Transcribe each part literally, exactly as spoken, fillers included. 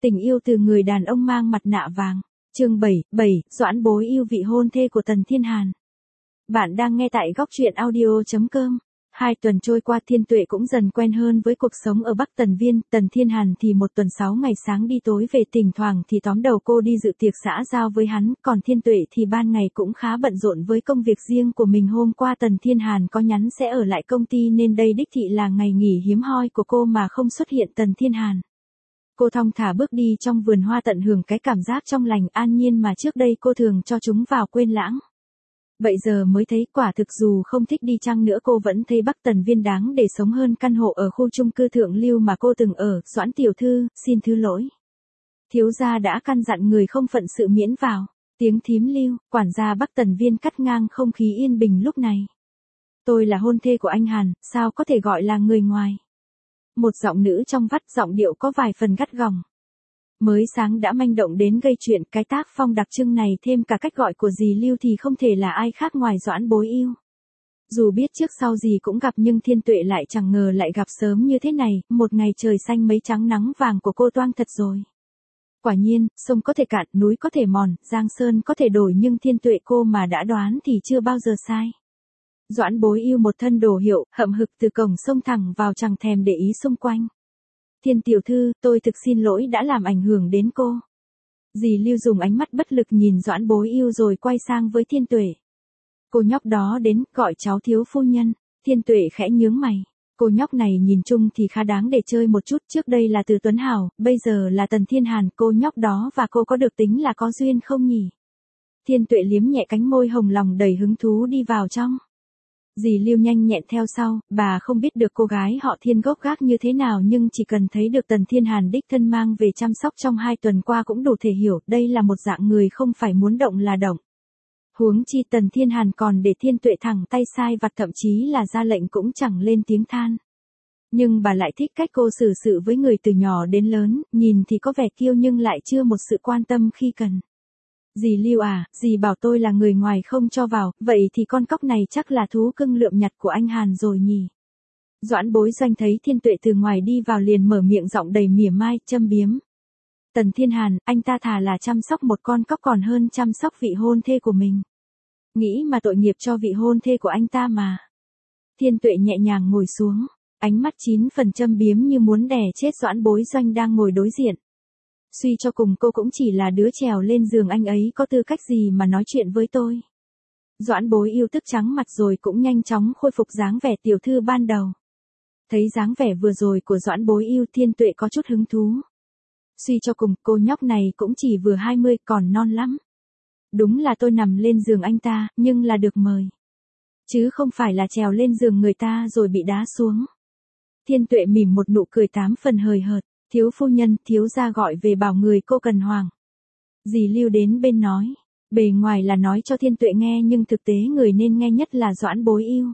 Tình yêu từ người đàn ông mang mặt nạ vàng. Chương bảy, bảy, Doãn Bối yêu vị hôn thê của Tần Thiên Hàn. Bạn đang nghe tại góc truyện audio chấm com. Hai tuần trôi qua, Thiên Tuệ cũng dần quen hơn với cuộc sống ở Bắc Tần Viên. Tần Thiên Hàn thì một tuần sáu ngày sáng đi tối về, thỉnh thoảng thì tóm đầu cô đi dự tiệc xã giao với hắn. Còn Thiên Tuệ thì ban ngày cũng khá bận rộn với công việc riêng của mình. Hôm qua Tần Thiên Hàn có nhắn sẽ ở lại công ty nên đây đích thị là ngày nghỉ hiếm hoi của cô mà không xuất hiện Tần Thiên Hàn. Cô thong thả bước đi trong vườn hoa, tận hưởng cái cảm giác trong lành an nhiên mà trước đây cô thường cho chúng vào quên lãng. Vậy giờ mới thấy quả thực dù không thích đi chăng nữa cô vẫn thấy Bắc Tần Viên đáng để sống hơn căn hộ ở khu chung cư thượng lưu mà cô từng ở. Doãn tiểu thư, xin thứ lỗi. Thiếu gia đã căn dặn người không phận sự miễn vào. Tiếng thím Lưu, quản gia Bắc Tần Viên cắt ngang không khí yên bình lúc này. Tôi là hôn thê của anh Hàn, sao có thể gọi là người ngoài? Một giọng nữ trong vắt, giọng điệu có vài phần gắt gỏng. Mới sáng đã manh động đến gây chuyện, cái tác phong đặc trưng này thêm cả cách gọi của dì Lưu thì không thể là ai khác ngoài Doãn Bối yêu. Dù biết trước sau gì cũng gặp nhưng Thiên Tuệ lại chẳng ngờ lại gặp sớm như thế này, một ngày trời xanh mấy trắng nắng vàng của cô toang thật rồi. Quả nhiên, sông có thể cạn, núi có thể mòn, giang sơn có thể đổi nhưng Thiên Tuệ cô mà đã đoán thì chưa bao giờ sai. Doãn Bối yêu một thân đồ hiệu, hậm hực từ cổng xông thẳng vào, chẳng thèm để ý xung quanh. Thiên tiểu thư, tôi thực xin lỗi đã làm ảnh hưởng đến cô. Dì Lưu dùng ánh mắt bất lực nhìn Doãn Bối yêu rồi quay sang với Thiên Tuệ. Cô nhóc đó đến, gọi cháu thiếu phu nhân. Thiên Tuệ khẽ nhướng mày. Cô nhóc này nhìn chung thì khá đáng để chơi một chút, trước đây là Từ Tuấn Hảo, bây giờ là Tần Thiên Hàn, cô nhóc đó và cô có được tính là có duyên không nhỉ? Thiên Tuệ liếm nhẹ cánh môi hồng, lòng đầy hứng thú đi vào trong. Dì Lưu nhanh nhẹn theo sau, bà không biết được cô gái họ Thiên gốc gác như thế nào nhưng chỉ cần thấy được Tần Thiên Hàn đích thân mang về chăm sóc trong hai tuần qua cũng đủ thể hiểu đây là một dạng người không phải muốn động là động. Huống chi Tần Thiên Hàn còn để Thiên Tuệ thẳng tay sai vặt, thậm chí là ra lệnh cũng chẳng lên tiếng than. Nhưng bà lại thích cách cô xử sự với người từ nhỏ đến lớn, nhìn thì có vẻ kiêu nhưng lại chưa một sự quan tâm khi cần. Dì Lưu à, dì bảo tôi là người ngoài không cho vào, vậy thì con cóc này chắc là thú cưng lượm nhặt của anh Hàn rồi nhỉ? Doãn Bối Doanh thấy Thiên Tuệ từ ngoài đi vào liền mở miệng, giọng đầy mỉa mai, châm biếm. Tần Thiên Hàn, anh ta thà là chăm sóc một con cóc còn hơn chăm sóc vị hôn thê của mình. Nghĩ mà tội nghiệp cho vị hôn thê của anh ta mà. Thiên Tuệ nhẹ nhàng ngồi xuống, ánh mắt chín phần châm biếm như muốn đè chết Doãn Bối Doanh đang ngồi đối diện. Suy cho cùng cô cũng chỉ là đứa trèo lên giường anh ấy, có tư cách gì mà nói chuyện với tôi. Doãn Bối yêu tức trắng mặt rồi cũng nhanh chóng khôi phục dáng vẻ tiểu thư ban đầu. Thấy dáng vẻ vừa rồi của Doãn Bối yêu, Thiên Tuệ có chút hứng thú. Suy cho cùng cô nhóc này cũng chỉ vừa hai mươi, còn non lắm. Đúng là tôi nằm lên giường anh ta, nhưng là được mời. Chứ không phải là trèo lên giường người ta rồi bị đá xuống. Thiên Tuệ mỉm một nụ cười tám phần hời hợt. Thiếu phu nhân, thiếu gia gọi về bảo người cô cần hoàng. Dì Lưu đến bên nói. Bề ngoài là nói cho Thiên Tuệ nghe nhưng thực tế người nên nghe nhất là Doãn Bối yêu.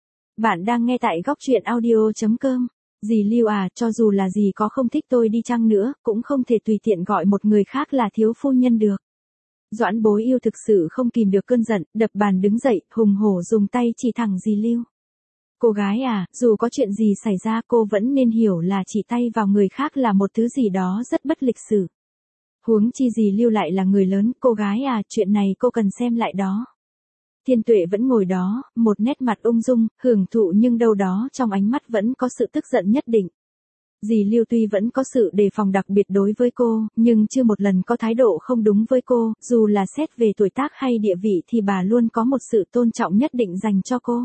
Bạn đang nghe tại góc truyện audio chấm com. Dì Lưu à, cho dù là dì có không thích tôi đi chăng nữa, cũng không thể tùy tiện gọi một người khác là thiếu phu nhân được. Doãn Bối yêu thực sự không kìm được cơn giận, đập bàn đứng dậy, hùng hổ dùng tay chỉ thẳng dì Lưu. Cô gái à, dù có chuyện gì xảy ra cô vẫn nên hiểu là chỉ tay vào người khác là một thứ gì đó rất bất lịch sự. Huống chi dì Lưu lại là người lớn, cô gái à, chuyện này cô cần xem lại đó. Thiên Tuệ vẫn ngồi đó, một nét mặt ung dung, hưởng thụ nhưng đâu đó trong ánh mắt vẫn có sự tức giận nhất định. Dì Lưu tuy vẫn có sự đề phòng đặc biệt đối với cô, nhưng chưa một lần có thái độ không đúng với cô, dù là xét về tuổi tác hay địa vị thì bà luôn có một sự tôn trọng nhất định dành cho cô.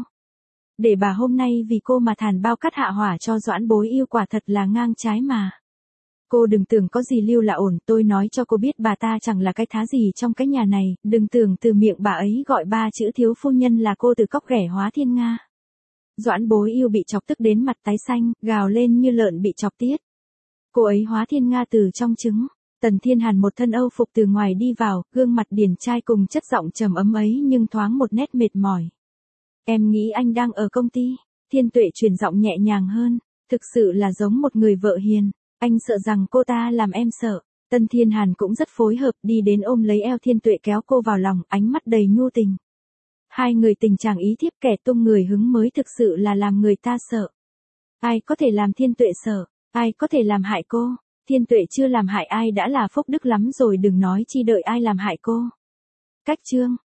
Để bà hôm nay vì cô mà thàn bao cắt hạ hỏa cho Doãn Bối yêu quả thật là ngang trái mà. Cô đừng tưởng có dì Lưu là ổn, tôi nói cho cô biết bà ta chẳng là cái thá gì trong cái nhà này, đừng tưởng từ miệng bà ấy gọi ba chữ thiếu phu nhân là cô từ cóc ghẻ hóa thiên nga. Doãn Bối yêu bị chọc tức đến mặt tái xanh, gào lên như lợn bị chọc tiết. Cô ấy hóa thiên nga từ trong trứng. Tần Thiên Hàn một thân âu phục từ ngoài đi vào, gương mặt điển trai cùng chất giọng trầm ấm ấy nhưng thoáng một nét mệt mỏi. Em nghĩ anh đang ở công ty. Thiên Tuệ chuyển giọng nhẹ nhàng hơn. Thực sự là giống một người vợ hiền. Anh sợ rằng cô ta làm em sợ. Tần Thiên Hàn cũng rất phối hợp, đi đến ôm lấy eo Thiên Tuệ kéo cô vào lòng, ánh mắt đầy nhu tình. Hai người tình chàng ý thiếp, kẻ tung người hứng mới thực sự là làm người ta sợ. Ai có thể làm Thiên Tuệ sợ? Ai có thể làm hại cô? Thiên Tuệ chưa làm hại ai đã là phúc đức lắm rồi, đừng nói chi đợi ai làm hại cô. Cách chương